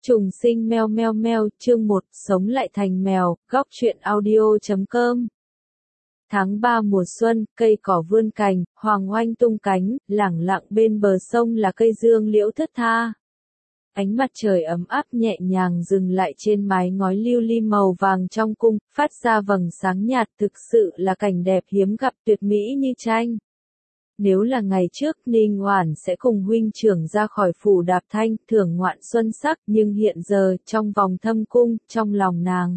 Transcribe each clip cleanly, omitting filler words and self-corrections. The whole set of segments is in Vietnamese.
Trùng sinh meo meo meo, chương 1, sống lại thành mèo, góc truyện audio.com. Tháng 3 mùa xuân, cây cỏ vươn cành, hoàng oanh tung cánh, lẳng lặng bên bờ sông là cây dương liễu thướt tha. Ánh mặt trời ấm áp nhẹ nhàng dừng lại trên mái ngói lưu ly màu vàng trong cung, phát ra vầng sáng nhạt, thực sự là cảnh đẹp hiếm gặp, tuyệt mỹ như tranh. Nếu là ngày trước, Ninh Oản sẽ cùng huynh trưởng ra khỏi phủ Đạp Thanh, thưởng ngoạn xuân sắc, nhưng hiện giờ, trong vòng thâm cung, trong lòng nàng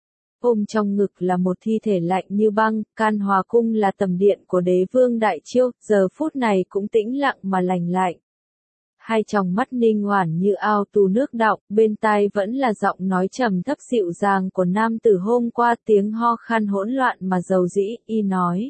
ôm trong ngực là một thi thể lạnh như băng, Can Hòa cung là tầm điện của đế vương Đại Chiêu, giờ phút này cũng tĩnh lặng mà lành lạnh. Hai tròng mắt Ninh Oản như ao tù nước đọng, bên tai vẫn là giọng nói trầm thấp dịu dàng của nam tử hôm qua, tiếng ho khan hỗn loạn mà dầu dĩ, y nói.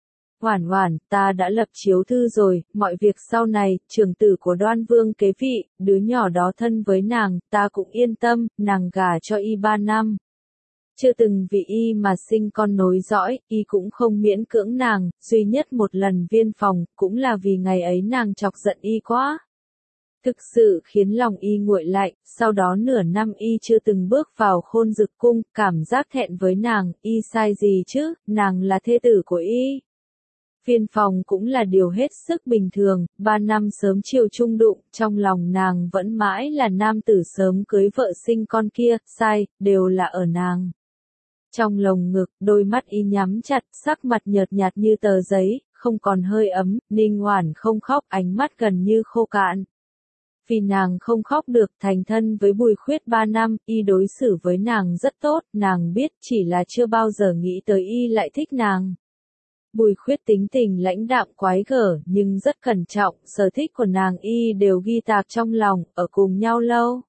Oản Oản, ta đã lập chiếu thư rồi, mọi việc sau này, trưởng tử của Đoan Vương kế vị, đứa nhỏ đó thân với nàng, ta cũng yên tâm, nàng gả cho y 3 năm. Chưa từng vì y mà sinh con nối dõi, y cũng không miễn cưỡng nàng, duy nhất một lần viên phòng, cũng là vì ngày ấy nàng chọc giận y quá. Thực sự khiến lòng y nguội lạnh, sau đó nửa năm y chưa từng bước vào Khôn Dực cung, cảm giác thẹn với nàng, y sai gì chứ, nàng là thê tử của y. Viên phòng cũng là điều hết sức bình thường, 3 năm sớm chiều chung đụng, trong lòng nàng vẫn mãi là nam tử sớm cưới vợ sinh con kia, sai, đều là ở nàng. Trong lồng ngực, đôi mắt y nhắm chặt, sắc mặt nhợt nhạt như tờ giấy, không còn hơi ấm, Ninh Oản không khóc, ánh mắt gần như khô cạn. Vì nàng không khóc được, thành thân với Bùi Khuyết 3 năm, y đối xử với nàng rất tốt, nàng biết chỉ là chưa bao giờ nghĩ tới y lại thích nàng. Bùi Khuyết tính tình lãnh đạm quái gở, nhưng rất cẩn trọng, sở thích của nàng y đều ghi tạc trong lòng, ở cùng nhau lâu.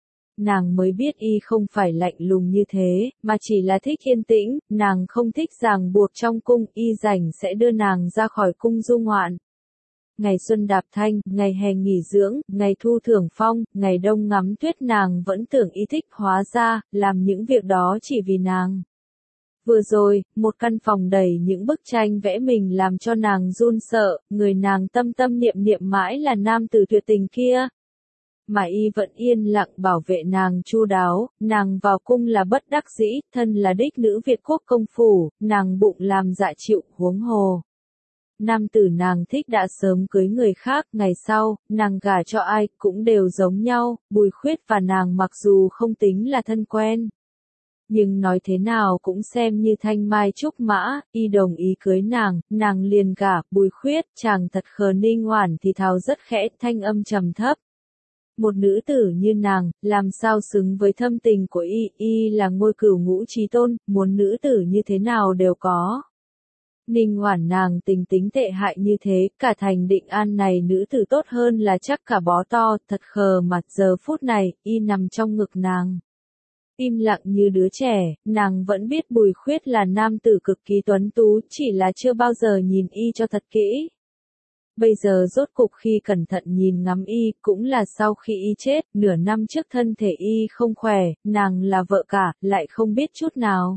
Nàng mới biết y không phải lạnh lùng như thế, mà chỉ là thích yên tĩnh, nàng không thích ràng buộc trong cung, y rảnh sẽ đưa nàng ra khỏi cung du ngoạn. Ngày xuân đạp thanh, ngày hè nghỉ dưỡng, ngày thu thưởng phong, ngày đông ngắm tuyết, nàng vẫn tưởng y thích, hóa ra, làm những việc đó chỉ vì nàng. Vừa rồi, một căn phòng đầy những bức tranh vẽ mình làm cho nàng run sợ, người nàng tâm tâm niệm niệm mãi là nam tử tuyệt tình kia. Mà y vẫn yên lặng bảo vệ nàng chu đáo, nàng vào cung là bất đắc dĩ, thân là đích nữ Việt quốc công phủ, nàng bụng làm dạ chịu, huống hồ. Nam tử nàng thích đã sớm cưới người khác, ngày sau, nàng gả cho ai, cũng đều giống nhau, Bùi Khuyết và nàng mặc dù không tính là thân quen. Nhưng nói thế nào cũng xem như thanh mai trúc mã, y đồng ý cưới nàng liền gả, Bùi Khuyết, chàng thật khờ. Ninh Oản thì thào rất khẽ, thanh âm trầm thấp. Một nữ tử như nàng, làm sao xứng với thâm tình của y là ngôi cửu ngũ chí tôn, muốn nữ tử như thế nào đều có. Ninh Oản nàng tình tính tệ hại như thế, cả thành Định An này nữ tử tốt hơn là chắc cả bó to, thật khờ mà giờ phút này, y nằm trong ngực nàng. Im lặng như đứa trẻ, nàng vẫn biết Bùi Khuyết là nam tử cực kỳ tuấn tú, chỉ là chưa bao giờ nhìn y cho thật kỹ. Bây giờ rốt cục khi cẩn thận nhìn ngắm y, cũng là sau khi y chết, nửa năm trước thân thể y không khỏe, nàng là vợ cả, lại không biết chút nào.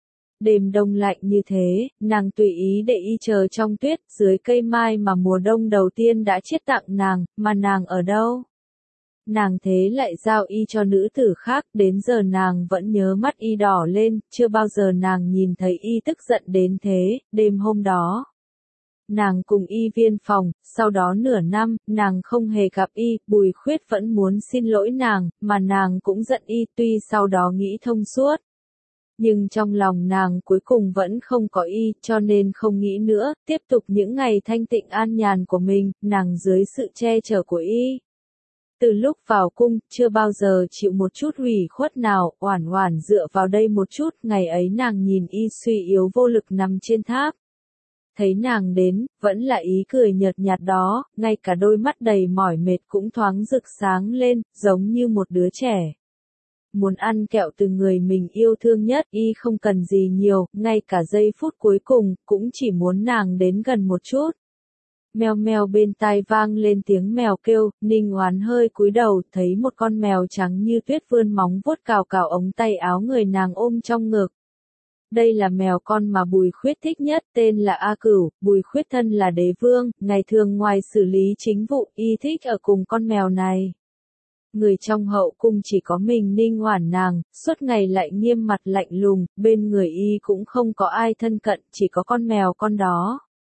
Đêm đông lạnh như thế, nàng tùy ý để y chờ trong tuyết, dưới cây mai mà mùa đông đầu tiên đã chiết tặng nàng, mà nàng ở đâu? Nàng thế lại giao y cho nữ tử khác, đến giờ nàng vẫn nhớ mắt y đỏ lên, chưa bao giờ nàng nhìn thấy y tức giận đến thế, đêm hôm đó. Nàng cùng y viên phòng, sau đó nửa năm, nàng không hề gặp y, Bùi Khuyết vẫn muốn xin lỗi nàng, mà nàng cũng giận y, tuy sau đó nghĩ thông suốt. Nhưng trong lòng nàng cuối cùng vẫn không có y, cho nên không nghĩ nữa, tiếp tục những ngày thanh tịnh an nhàn của mình, nàng dưới sự che chở của y. Từ lúc vào cung, chưa bao giờ chịu một chút ủy khuất nào, Oản Oản dựa vào đây một chút, ngày ấy nàng nhìn y suy yếu vô lực nằm trên tháp. Thấy nàng đến, vẫn là ý cười nhợt nhạt đó, ngay cả đôi mắt đầy mỏi mệt cũng thoáng rực sáng lên, giống như một đứa trẻ. Muốn ăn kẹo từ người mình yêu thương nhất, y không cần gì nhiều, ngay cả giây phút cuối cùng, cũng chỉ muốn nàng đến gần một chút. Meo meo, bên tai vang lên tiếng mèo kêu, Ninh Oán hơi cúi đầu, thấy một con mèo trắng như tuyết vươn móng vuốt cào cào ống tay áo người nàng ôm trong ngực. Đây là mèo con mà Bùi Khuyết thích nhất, tên là A Cửu, Bùi Khuyết thân là đế vương, ngày thường ngoài xử lý chính vụ, y thích ở cùng con mèo này. Người trong hậu cung chỉ có mình Ninh Oản nàng, suốt ngày lại nghiêm mặt lạnh lùng, bên người y cũng không có ai thân cận, chỉ có con mèo con đó.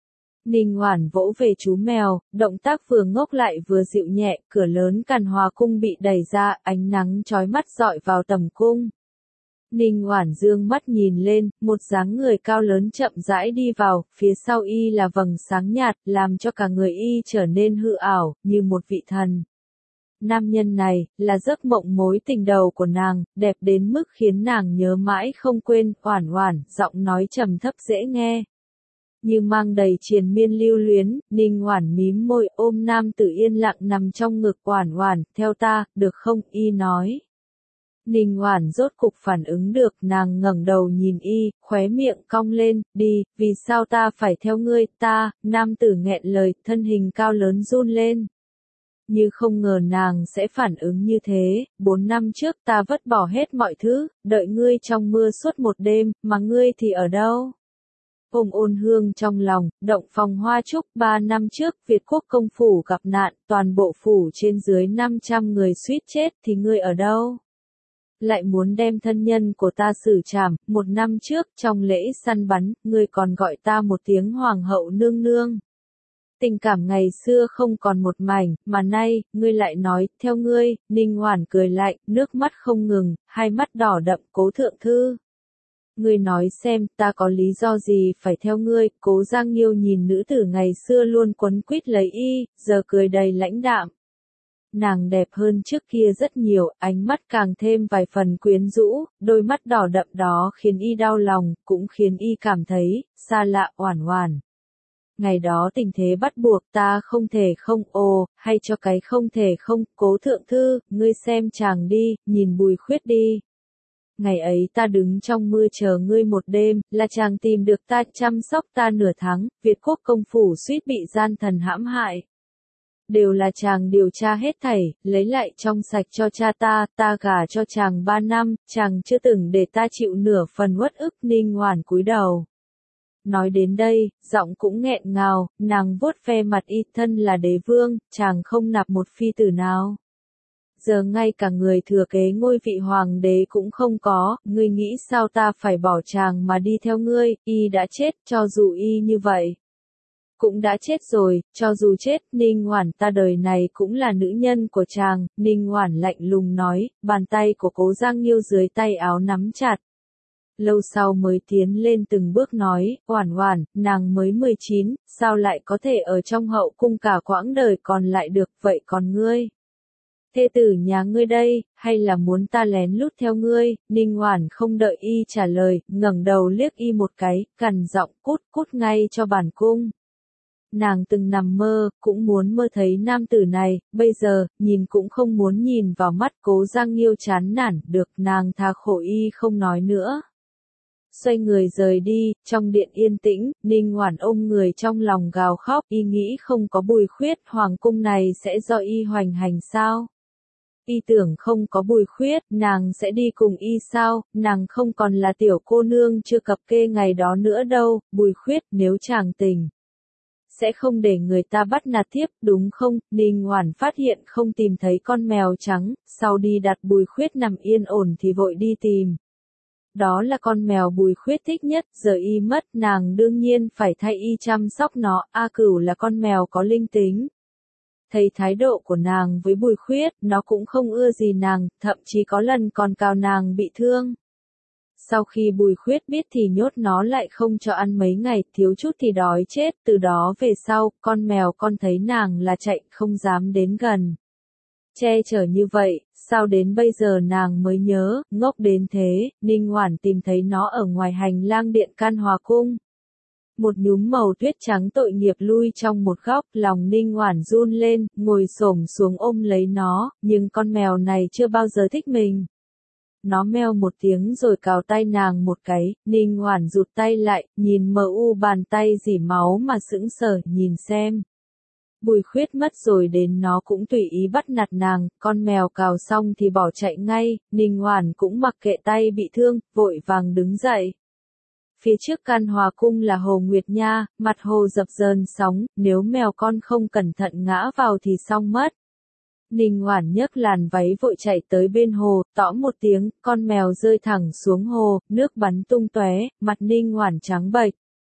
Ninh Oản vỗ về chú mèo, động tác vừa ngốc lại vừa dịu nhẹ, cửa lớn Càn Hòa cung bị đẩy ra, ánh nắng chói mắt rọi vào tầm cung. Ninh Oản dương mắt nhìn lên, một dáng người cao lớn chậm rãi đi vào, phía sau y là vầng sáng nhạt, làm cho cả người y trở nên hư ảo, như một vị thần. Nam nhân này, là giấc mộng mối tình đầu của nàng, đẹp đến mức khiến nàng nhớ mãi không quên, Oản Oản, giọng nói trầm thấp dễ nghe. Như mang đầy triền miên lưu luyến, Ninh Oản mím môi ôm nam tử yên lặng nằm trong ngực Oản Oản, theo ta, được không, y nói. Ninh Oản rốt cục phản ứng được, nàng ngẩng đầu nhìn y, khóe miệng cong lên, đi, vì sao ta phải theo ngươi, ta, nam tử nghẹn lời, thân hình cao lớn run lên. Như không ngờ nàng sẽ phản ứng như thế, 4 năm trước ta vứt bỏ hết mọi thứ, đợi ngươi trong mưa suốt một đêm, mà ngươi thì ở đâu? Ôm ôn hương trong lòng, động phòng hoa trúc 3 năm trước Việt quốc công phủ gặp nạn, toàn bộ phủ trên dưới 500 người suýt chết thì ngươi ở đâu? Lại muốn đem thân nhân của ta xử trảm, 1 năm trước trong lễ săn bắn, ngươi còn gọi ta một tiếng hoàng hậu nương nương. Tình cảm ngày xưa không còn một mảnh, mà nay, ngươi lại nói, theo ngươi, Ninh Oản cười lạnh, nước mắt không ngừng, hai mắt đỏ đậm, Cố thượng thư. Ngươi nói xem, ta có lý do gì phải theo ngươi, Cố Giang Nghiêu nhìn nữ tử ngày xưa luôn quấn quýt lấy y, giờ cười đầy lãnh đạm. Nàng đẹp hơn trước kia rất nhiều, ánh mắt càng thêm vài phần quyến rũ, đôi mắt đỏ đậm đó khiến y đau lòng, cũng khiến y cảm thấy, xa lạ Oản Oản. Ngày đó tình thế bắt buộc ta không thể không, hay cho cái không thể không, Cố thượng thư, ngươi xem chàng đi, nhìn Bùi Khuyết đi. Ngày ấy ta đứng trong mưa chờ ngươi một đêm, là chàng tìm được ta, chăm sóc ta nửa tháng, Việt quốc công phủ suýt bị gian thần hãm hại. Đều là chàng điều tra hết thảy, lấy lại trong sạch cho cha ta gả cho chàng 3 năm, chàng chưa từng để ta chịu nửa phần uất ức. Ninh Oản cúi đầu. Nói đến đây, giọng cũng nghẹn ngào, nàng vuốt ve mặt y, thân là đế vương, chàng không nạp một phi tử nào. Giờ ngay cả người thừa kế ngôi vị hoàng đế cũng không có, ngươi nghĩ sao ta phải bỏ chàng mà đi theo ngươi, y đã chết, cho dù y như vậy. Cũng đã chết rồi, cho dù chết, Ninh Oản ta đời này cũng là nữ nhân của chàng, Ninh Oản lạnh lùng nói, bàn tay của Cố Giang Nghiêu dưới tay áo nắm chặt. Lâu sau mới tiến lên từng bước nói, Oản Oản, nàng mới 19, sao lại có thể ở trong hậu cung cả quãng đời còn lại được, vậy còn ngươi? Thê tử nhà ngươi đây, hay là muốn ta lén lút theo ngươi? Ninh Oản không đợi y trả lời, ngẩng đầu liếc y một cái, gằn giọng, cút, cút ngay cho bản cung. Nàng từng nằm mơ, cũng muốn mơ thấy nam tử này, bây giờ, nhìn cũng không muốn nhìn vào mắt. Cố Giang Nghiêu chán nản, được, nàng tha khổ y không nói nữa. Xoay người rời đi, trong điện yên tĩnh, Ninh Oản ôm người trong lòng gào khóc, y nghĩ không có Bùi Khuyết, hoàng cung này sẽ do y hoành hành sao? Y tưởng không có Bùi Khuyết, nàng sẽ đi cùng y sao, nàng không còn là tiểu cô nương chưa cập kê ngày đó nữa đâu, Bùi Khuyết, nếu chàng tình. Sẽ không để người ta bắt nạt tiếp, đúng không? Ninh Oản phát hiện không tìm thấy con mèo trắng, sau đi đặt Bùi Khuyết nằm yên ổn thì vội đi tìm. Đó là con mèo Bùi Khuyết thích nhất, giờ y mất, nàng đương nhiên phải thay y chăm sóc nó, A Cửu là con mèo có linh tính. Thấy thái độ của nàng với Bùi Khuyết, nó cũng không ưa gì nàng, thậm chí có lần còn cào nàng bị thương. Sau khi Bùi Khuyết biết thì nhốt nó lại không cho ăn mấy ngày, thiếu chút thì đói chết, từ đó về sau, con mèo con thấy nàng là chạy, không dám đến gần. Che chở như vậy, sao đến bây giờ nàng mới nhớ, ngốc đến thế, Ninh Oản tìm thấy nó ở ngoài hành lang điện Can Hòa cung. Một nhúm màu tuyết trắng tội nghiệp lui trong một góc, lòng Ninh Oản run lên, ngồi xổm xuống ôm lấy nó, nhưng con mèo này chưa bao giờ thích mình. Nó meo một tiếng rồi cào tay nàng một cái, Ninh Oản rụt tay lại, nhìn mờ u bàn tay rỉ máu mà sững sờ, nhìn xem. Bùi Khuyết mất rồi đến nó cũng tùy ý bắt nạt nàng, con mèo cào xong thì bỏ chạy ngay, Ninh Oản cũng mặc kệ tay bị thương, vội vàng đứng dậy. Phía trước Can Hòa cung là Hồ Nguyệt Nha, mặt hồ dập dờn sóng, nếu mèo con không cẩn thận ngã vào thì xong mất. Ninh Oản nhấc làn váy vội chạy tới bên hồ, tõm một tiếng, con mèo rơi thẳng xuống hồ, nước bắn tung tóe, mặt Ninh Oản trắng bệch.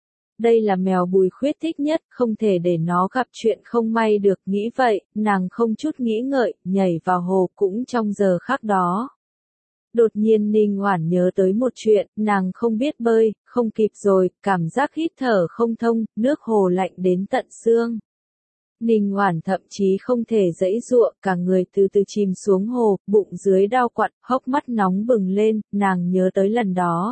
Đây là mèo Bùi Khuyết thích nhất, không thể để nó gặp chuyện không may được, nghĩ vậy, nàng không chút nghĩ ngợi, nhảy vào hồ cũng trong giờ khắc đó. Đột nhiên Ninh Oản nhớ tới một chuyện, nàng không biết bơi, không kịp rồi, cảm giác hít thở không thông, nước hồ lạnh đến tận xương. Ninh Oản thậm chí không thể giãy giụa, cả người từ từ chìm xuống hồ, bụng dưới đau quặn, hốc mắt nóng bừng lên, nàng nhớ tới lần đó.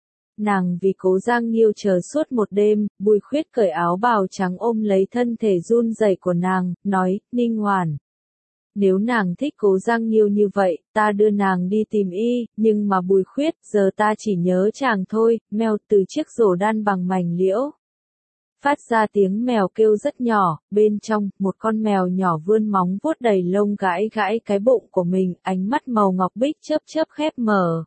Nàng vì Cố Giang Nghiêu chờ suốt một đêm, Bùi Khuyết cởi áo bào trắng ôm lấy thân thể run rẩy của nàng, nói, Ninh Oản. Nếu nàng thích Cố Giang Nghiêu như vậy, ta đưa nàng đi tìm y, nhưng mà Bùi Khuyết, giờ ta chỉ nhớ chàng thôi, mèo từ chiếc rổ đan bằng mảnh liễu. Phát ra tiếng mèo kêu rất nhỏ, bên trong, một con mèo nhỏ vươn móng vuốt đầy lông gãi gãi cái bụng của mình, ánh mắt màu ngọc bích chớp chớp khép mở.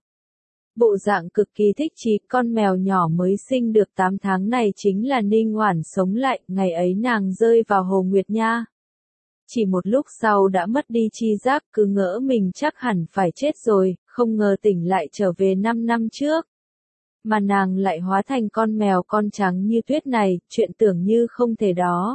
Bộ dạng cực kỳ thích chí, con mèo nhỏ mới sinh được 8 tháng này chính là Ninh Oản sống lại, ngày ấy nàng rơi vào hồ Nguyệt Nha. Chỉ một lúc sau đã mất đi chi giác, cứ ngỡ mình chắc hẳn phải chết rồi, không ngờ tỉnh lại trở về 5 năm trước. Mà nàng lại hóa thành con mèo con trắng như tuyết này, chuyện tưởng như không thể đó.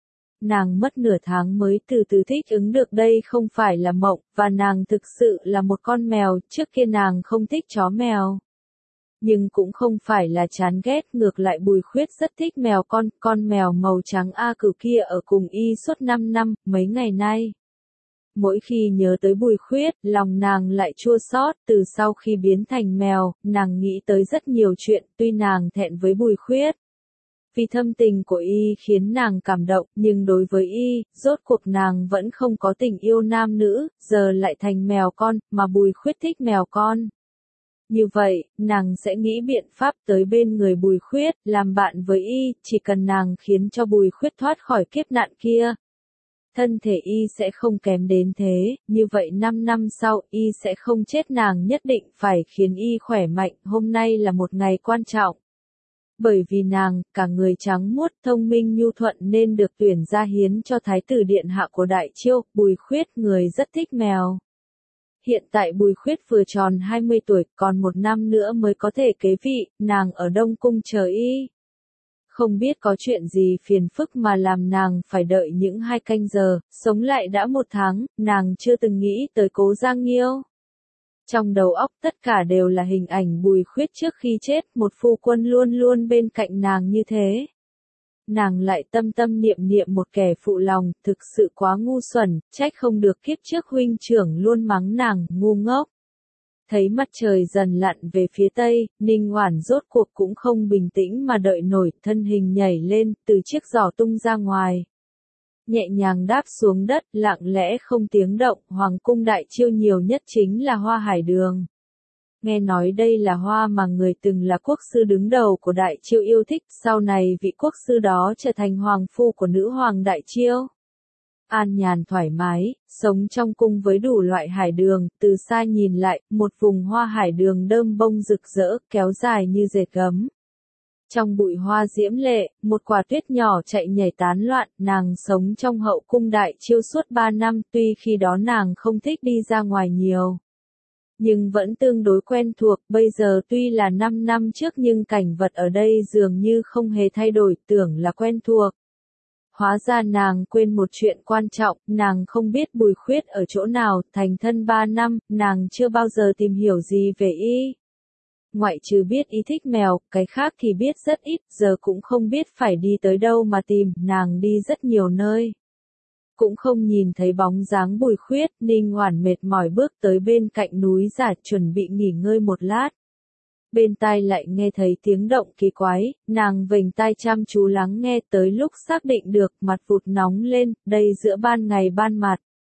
Nàng mất nửa tháng mới từ từ thích ứng được đây không phải là mộng, và nàng thực sự là một con mèo, trước kia nàng không thích chó mèo. Nhưng cũng không phải là chán ghét, ngược lại Bùi Khuyết rất thích mèo con mèo màu trắng A Cửu kia ở cùng y suốt 5 năm, mấy ngày nay. Mỗi khi nhớ tới Bùi Khuyết, lòng nàng lại chua xót, từ sau khi biến thành mèo, nàng nghĩ tới rất nhiều chuyện, tuy nàng thẹn với Bùi Khuyết. Vì thâm tình của y khiến nàng cảm động, nhưng đối với y, rốt cuộc nàng vẫn không có tình yêu nam nữ, giờ lại thành mèo con, mà Bùi Khuyết thích mèo con. Như vậy, nàng sẽ nghĩ biện pháp tới bên người Bùi Khuyết, làm bạn với y, chỉ cần nàng khiến cho Bùi Khuyết thoát khỏi kiếp nạn kia. Thân thể y sẽ không kém đến thế, như vậy 5 năm sau y sẽ không chết, nàng nhất định phải khiến y khỏe mạnh, hôm nay là một ngày quan trọng. Bởi vì nàng, cả người trắng muốt, thông minh nhu thuận nên được tuyển ra hiến cho Thái tử Điện Hạ của Đại Chiêu, Bùi Khuyết người rất thích mèo. Hiện tại Bùi Khuyết vừa tròn 20 tuổi, còn 1 năm nữa mới có thể kế vị, nàng ở Đông Cung chờ y. Không biết có chuyện gì phiền phức mà làm nàng phải đợi những 2 canh giờ, sống lại đã 1 tháng, nàng chưa từng nghĩ tới Cố Giang Nghiêu. Trong đầu óc tất cả đều là hình ảnh Bùi Khuyết trước khi chết, một phu quân luôn luôn bên cạnh nàng như thế. Nàng lại tâm tâm niệm niệm một kẻ phụ lòng, thực sự quá ngu xuẩn, trách không được kiếp trước huynh trưởng luôn mắng nàng, ngu ngốc. Thấy mặt trời dần lặn về phía tây, Ninh Oản rốt cuộc cũng không bình tĩnh mà đợi nổi, thân hình nhảy lên, từ chiếc giỏ tung ra ngoài. Nhẹ nhàng đáp xuống đất, lặng lẽ không tiếng động, Hoàng cung Đại Chiêu nhiều nhất chính là hoa hải đường. Nghe nói đây là hoa mà người từng là quốc sư đứng đầu của Đại Chiêu yêu thích, sau này vị quốc sư đó trở thành hoàng phu của nữ hoàng Đại Chiêu. An nhàn thoải mái, sống trong cung với đủ loại hải đường, từ xa nhìn lại, một vùng hoa hải đường đơm bông rực rỡ, kéo dài như dệt gấm. Trong bụi hoa diễm lệ, một quả tuyết nhỏ chạy nhảy tán loạn, nàng sống trong hậu cung Đại Chiêu suốt 3 năm, tuy khi đó nàng không thích đi ra ngoài nhiều. Nhưng vẫn tương đối quen thuộc, bây giờ tuy là 5 năm trước nhưng cảnh vật ở đây dường như không hề thay đổi, tưởng là quen thuộc. Hóa ra nàng quên một chuyện quan trọng, nàng không biết Bùi Khuyết ở chỗ nào, thành thân 3 năm, nàng chưa bao giờ tìm hiểu gì về y. Ngoại trừ biết y thích mèo, cái khác thì biết rất ít, giờ cũng không biết phải đi tới đâu mà tìm, nàng đi rất nhiều nơi. Cũng không nhìn thấy bóng dáng Bùi Khuyết, Ninh Oản mệt mỏi bước tới bên cạnh núi giả chuẩn bị nghỉ ngơi một lát. Bên tai lại nghe thấy tiếng động kỳ quái, nàng vểnh tai chăm chú lắng nghe, tới lúc xác định được, mặt vụt nóng lên, đây giữa ban ngày ban mặt.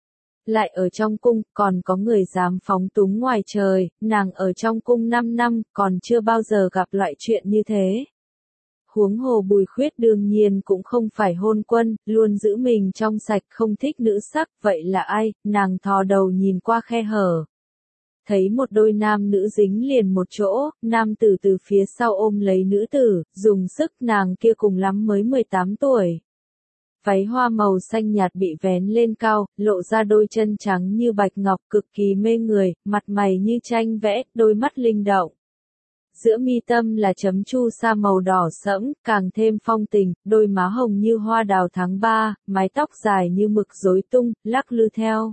Lại ở trong cung, còn có người dám phóng túng ngoài trời, nàng ở trong cung 5 năm, còn chưa bao giờ gặp loại chuyện như thế. Huống hồ Bùi Khuyết đương nhiên cũng không phải hôn quân, luôn giữ mình trong sạch, không thích nữ sắc, vậy là ai, nàng thò đầu nhìn qua khe hở. Thấy một đôi nam nữ dính liền một chỗ, nam tử từ phía sau ôm lấy nữ tử, dùng sức, nàng kia cùng lắm mới 18 tuổi. váy hoa màu xanh nhạt bị vén lên cao, lộ ra đôi chân trắng như bạch ngọc cực kỳ mê người, mặt mày như tranh vẽ, đôi mắt linh động. Giữa mi tâm là chấm chu sa màu đỏ sẫm, càng thêm phong tình, đôi má hồng như hoa đào tháng 3, mái tóc dài như mực rối tung, lắc lư theo.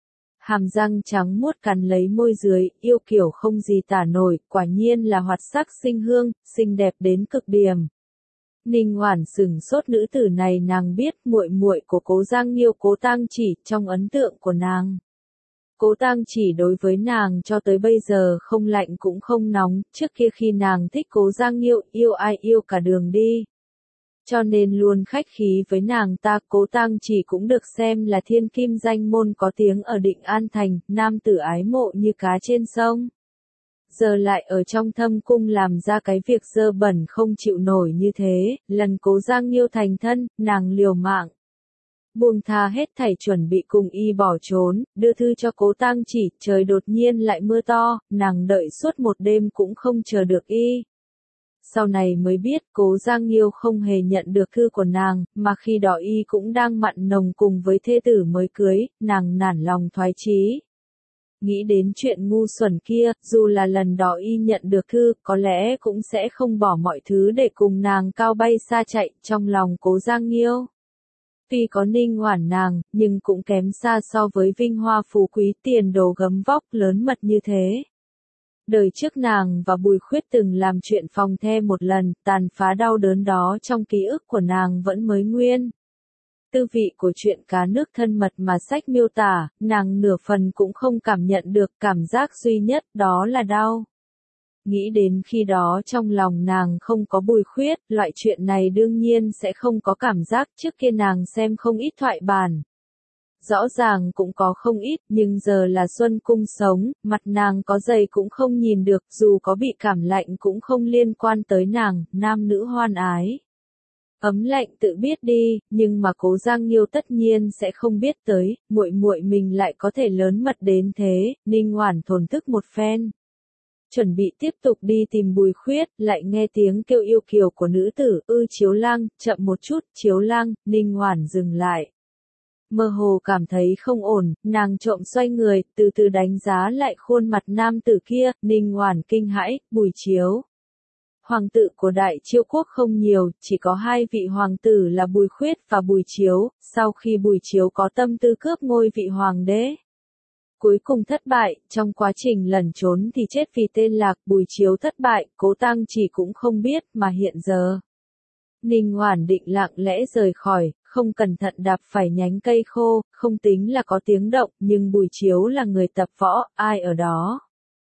Hàm răng trắng muốt cắn lấy môi dưới, yêu kiều không gì tả nổi, quả nhiên là hoạt sắc sinh hương, xinh đẹp đến cực điểm. Ninh Oản sửng sốt, nữ tử này nàng biết, muội muội của Cố Giang Nghiêu, Cố Tang Chỉ, trong ấn tượng của nàng. Cố Tang Chỉ đối với nàng cho tới bây giờ không lạnh cũng không nóng, trước kia khi nàng thích Cố Giang Nghiêu, yêu ai yêu cả đường đi. Cho nên luôn khách khí với nàng ta. Cố Tang Chỉ cũng được xem là thiên kim danh môn có tiếng ở Định An Thành, nam tử ái mộ như cá trên sông. Giờ lại ở trong thâm cung làm ra cái việc dơ bẩn không chịu nổi như thế, lần Cố Giang Nghiêu thành thân, nàng liều mạng. Buông tha hết thảy chuẩn bị cùng y bỏ trốn, đưa thư cho Cố Tang Chỉ, trời đột nhiên lại mưa to, nàng đợi suốt một đêm cũng không chờ được y. Sau này mới biết Cố Giang Nghiêu không hề nhận được thư của nàng, mà khi đó y cũng đang mặn nồng cùng với thê tử mới cưới, nàng nản lòng thoái chí. Nghĩ đến chuyện ngu xuẩn kia, dù là lần đó y nhận được thư, có lẽ cũng sẽ không bỏ mọi thứ để cùng nàng cao bay xa chạy, trong lòng Cố Giang Nghiêu. Tuy có Ninh Oản nàng, nhưng cũng kém xa so với vinh hoa phú quý tiền đồ gấm vóc lớn mật như thế. Đời trước nàng và Bùi Khuyết từng làm chuyện phòng the một lần, tàn phá đau đớn đó trong ký ức của nàng vẫn mới nguyên. Tư vị của chuyện cá nước thân mật mà sách miêu tả, nàng nửa phần cũng không cảm nhận được, cảm giác duy nhất đó là đau. Nghĩ đến khi đó trong lòng nàng không có Bùi Khuyết, loại chuyện này đương nhiên sẽ không có cảm giác. Trước kia nàng xem không ít thoại bản. Rõ ràng cũng có không ít, nhưng giờ là xuân cung sống, mặt nàng có dày cũng không nhìn được, dù có bị cảm lạnh cũng không liên quan tới nàng, nam nữ hoan ái. Ấm lạnh tự biết đi, nhưng mà Cố Giang Nghiêu tất nhiên sẽ không biết tới, muội muội mình lại có thể lớn mật đến thế. Ninh Oản thổn thức một phen, chuẩn bị tiếp tục đi tìm Bùi Khuyết, lại nghe tiếng kêu yêu kiều của nữ tử, Chiếu Lang, chậm một chút, Chiếu Lang. Ninh Oản dừng lại. Mơ hồ cảm thấy không ổn, nàng trộm xoay người, từ từ đánh giá lại khuôn mặt nam tử kia, Ninh Oản kinh hãi, Bùi Chiếu. Hoàng tử của Đại Chiêu quốc không nhiều, chỉ có hai vị hoàng tử là Bùi Khuyết và Bùi Chiếu, sau khi Bùi Chiếu có tâm tư cướp ngôi vị hoàng đế. Cuối cùng thất bại, trong quá trình lẩn trốn thì chết vì tên lạc. Bùi Chiếu thất bại, Cố Tang Chỉ cũng không biết, mà hiện giờ. Ninh Oản định lặng lẽ rời khỏi, không cẩn thận đạp phải nhánh cây khô, không tính là có tiếng động, nhưng Bùi Chiếu là người tập võ, ai ở đó.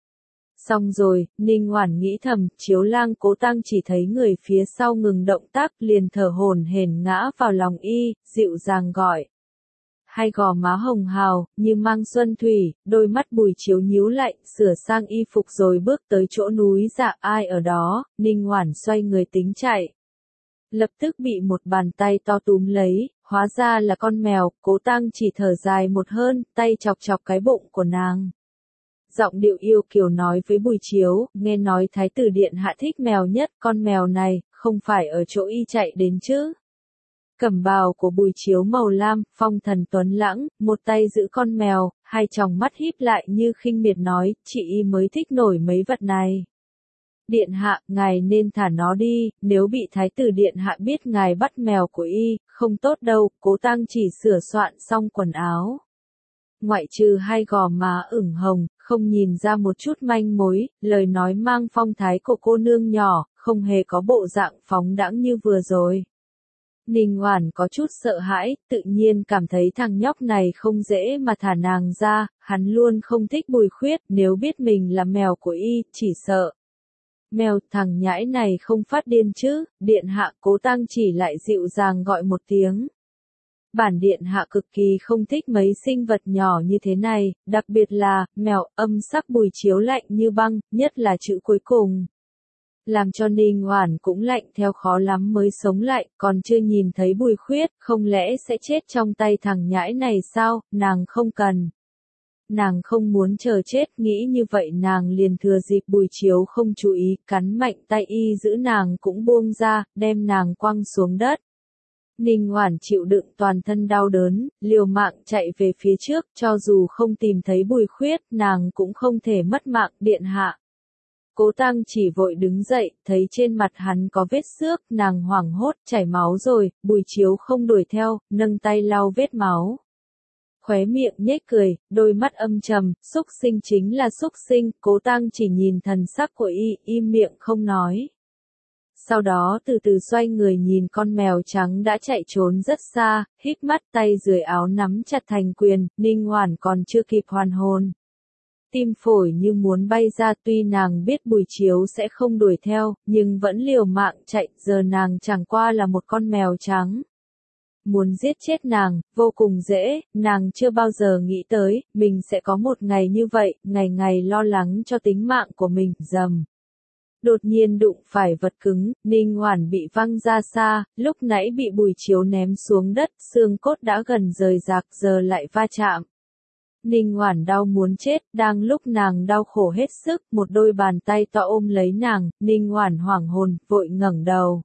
Xong rồi, Ninh Oản nghĩ thầm, Chiếu Lang. Cố Tang Chỉ thấy người phía sau ngừng động tác, liền thở hổn hển ngã vào lòng y, dịu dàng gọi. Hai gò má hồng hào, như mang xuân thủy, đôi mắt Bùi Chiếu nhíu lại, sửa sang y phục rồi bước tới chỗ núi dạ. Ai ở đó? Ninh Oản xoay người tính chạy. Lập tức bị một bàn tay to túm lấy, hóa ra là con mèo. Cố Tang Chỉ thở dài một hơi, tay chọc chọc cái bụng của nàng. Giọng điệu yêu kiều nói với Bùi Chiếu, nghe nói Thái tử điện hạ thích mèo nhất, con mèo này, không phải ở chỗ y chạy đến chứ. Cẩm bào của Bùi Chiếu màu lam, phong thần tuấn lãng, một tay giữ con mèo, hai tròng mắt híp lại như khinh miệt nói, chị y mới thích nổi mấy vật này. Điện hạ, ngài nên thả nó đi, nếu bị Thái tử điện hạ biết ngài bắt mèo của y, không tốt đâu. Cố Tang Chỉ sửa soạn xong quần áo. Ngoại trừ hai gò má ửng hồng, không nhìn ra một chút manh mối, lời nói mang phong thái của cô nương nhỏ, không hề có bộ dạng phóng đãng như vừa rồi. Ninh Oản có chút sợ hãi, tự nhiên cảm thấy thằng nhóc này không dễ mà thả nàng ra, hắn luôn không thích Bùi Khuyết, nếu biết mình là mèo của y, chỉ sợ. Mèo, thằng nhãi này không phát điên chứ? Điện hạ. Cố Tang Chỉ lại dịu dàng gọi một tiếng. Bản điện hạ cực kỳ không thích mấy sinh vật nhỏ như thế này, đặc biệt là mèo. Âm sắc Bùi Chiếu lạnh như băng, nhất là chữ cuối cùng. Làm cho Ninh Oản cũng lạnh theo, khó lắm mới sống lại, còn chưa nhìn thấy Bùi Khuyết, không lẽ sẽ chết trong tay thằng nhãi này sao? Nàng không cần. Nàng không muốn chờ chết, nghĩ như vậy nàng liền thừa dịp Bùi Chiếu không chú ý, cắn mạnh tay y giữ nàng cũng buông ra, đem nàng quăng xuống đất. Ninh Oản chịu đựng toàn thân đau đớn, liều mạng chạy về phía trước, cho dù không tìm thấy Bùi Khuyết, nàng cũng không thể mất mạng, điện hạ. Cố Tăng chỉ vội đứng dậy, thấy trên mặt hắn có vết xước, nàng hoảng hốt, chảy máu rồi, Bùi Chiếu không đuổi theo, nâng tay lau vết máu. Khóe miệng nhếch cười, đôi mắt âm trầm, xúc sinh chính là xúc sinh, Cố Tăng chỉ nhìn thần sắc của y, im miệng không nói. Sau đó từ từ xoay người nhìn con mèo trắng đã chạy trốn rất xa, híp mắt tay dưới áo nắm chặt thành quyền, Ninh Oản còn chưa kịp hoàn hồn. Tim phổi như muốn bay ra, tuy nàng biết Bùi Chiếu sẽ không đuổi theo, nhưng vẫn liều mạng chạy, giờ nàng chẳng qua là một con mèo trắng. Muốn giết chết nàng, vô cùng dễ, nàng chưa bao giờ nghĩ tới, mình sẽ có một ngày như vậy, ngày ngày lo lắng cho tính mạng của mình, rầm. Đột nhiên đụng phải vật cứng, Ninh Oản bị văng ra xa, lúc nãy bị Bùi Chiếu ném xuống đất, xương cốt đã gần rời rạc, giờ lại va chạm. Ninh Oản đau muốn chết, đang lúc nàng đau khổ hết sức, một đôi bàn tay to ôm lấy nàng, Ninh Oản hoảng hồn, vội ngẩng đầu.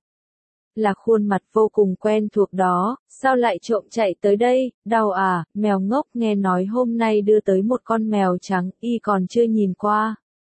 Là khuôn mặt vô cùng quen thuộc đó, sao lại trộm chạy tới đây, đau à, mèo ngốc, nghe nói hôm nay đưa tới một con mèo trắng, y còn chưa nhìn qua.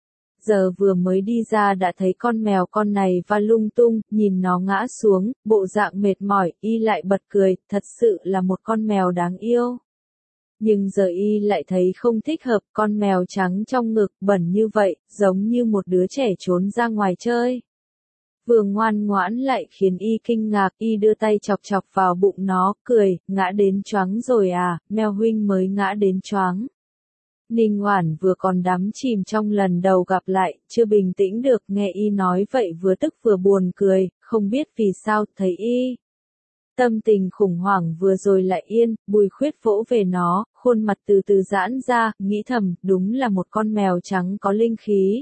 Giờ vừa mới đi ra đã thấy con mèo con này va lung tung, nhìn nó ngã xuống, bộ dạng mệt mỏi, y lại bật cười, thật sự là một con mèo đáng yêu. Nhưng giờ y lại thấy không thích hợp, con mèo trắng trong ngực, bẩn như vậy, giống như một đứa trẻ trốn ra ngoài chơi. Vừa ngoan ngoãn lại khiến y kinh ngạc, y đưa tay chọc chọc vào bụng nó, cười, ngã đến choáng rồi à, mèo huynh mới ngã đến choáng. Ninh Oản vừa còn đắm chìm trong lần đầu gặp lại, chưa bình tĩnh được, nghe y nói vậy vừa tức vừa buồn cười, không biết vì sao, thấy y. Tâm tình khủng hoảng vừa rồi lại yên, Bùi Khuyết vỗ về nó, khuôn mặt từ từ giãn ra, nghĩ thầm, đúng là một con mèo trắng có linh khí.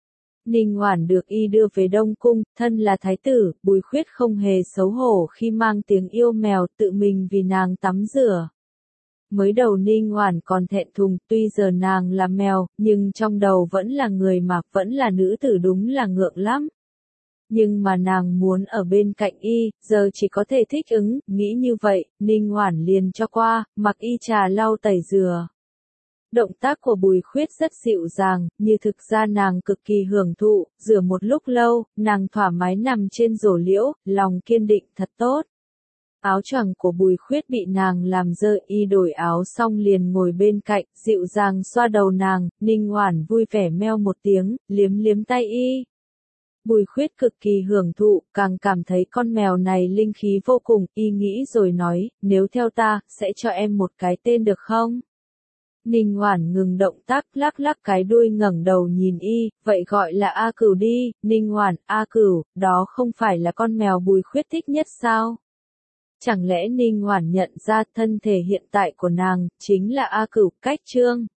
Ninh Oản được y đưa về Đông Cung, thân là thái tử, Bùi Khuyết không hề xấu hổ khi mang tiếng yêu mèo, tự mình vì nàng tắm rửa. Mới đầu Ninh Oản còn thẹn thùng, tuy giờ nàng là mèo, nhưng trong đầu vẫn là người mà, vẫn là nữ tử, đúng là ngượng lắm. Nhưng mà nàng muốn ở bên cạnh y, giờ chỉ có thể thích ứng, nghĩ như vậy, Ninh Oản liền cho qua, mặc y trà lau tẩy rửa. Động tác của Bùi Khuyết rất dịu dàng, như thực ra nàng cực kỳ hưởng thụ, rửa một lúc lâu, nàng thoải mái nằm trên rổ liễu, lòng kiên định, thật tốt. Áo choàng của Bùi Khuyết bị nàng làm dơ, y đổi áo xong liền ngồi bên cạnh, dịu dàng xoa đầu nàng, Ninh Oản vui vẻ meo một tiếng, liếm liếm tay y. Bùi Khuyết cực kỳ hưởng thụ, càng cảm thấy con mèo này linh khí vô cùng, y nghĩ rồi nói, nếu theo ta, sẽ cho em một cái tên được không? Ninh Oản ngừng động tác, lắc lắc cái đuôi ngẩng đầu nhìn y, vậy gọi là A Cửu đi, Ninh Oản, A Cửu, đó không phải là con mèo Bùi Khuyết thích nhất sao? Chẳng lẽ Ninh Oản nhận ra thân thể hiện tại của nàng, chính là A Cửu, cách trương?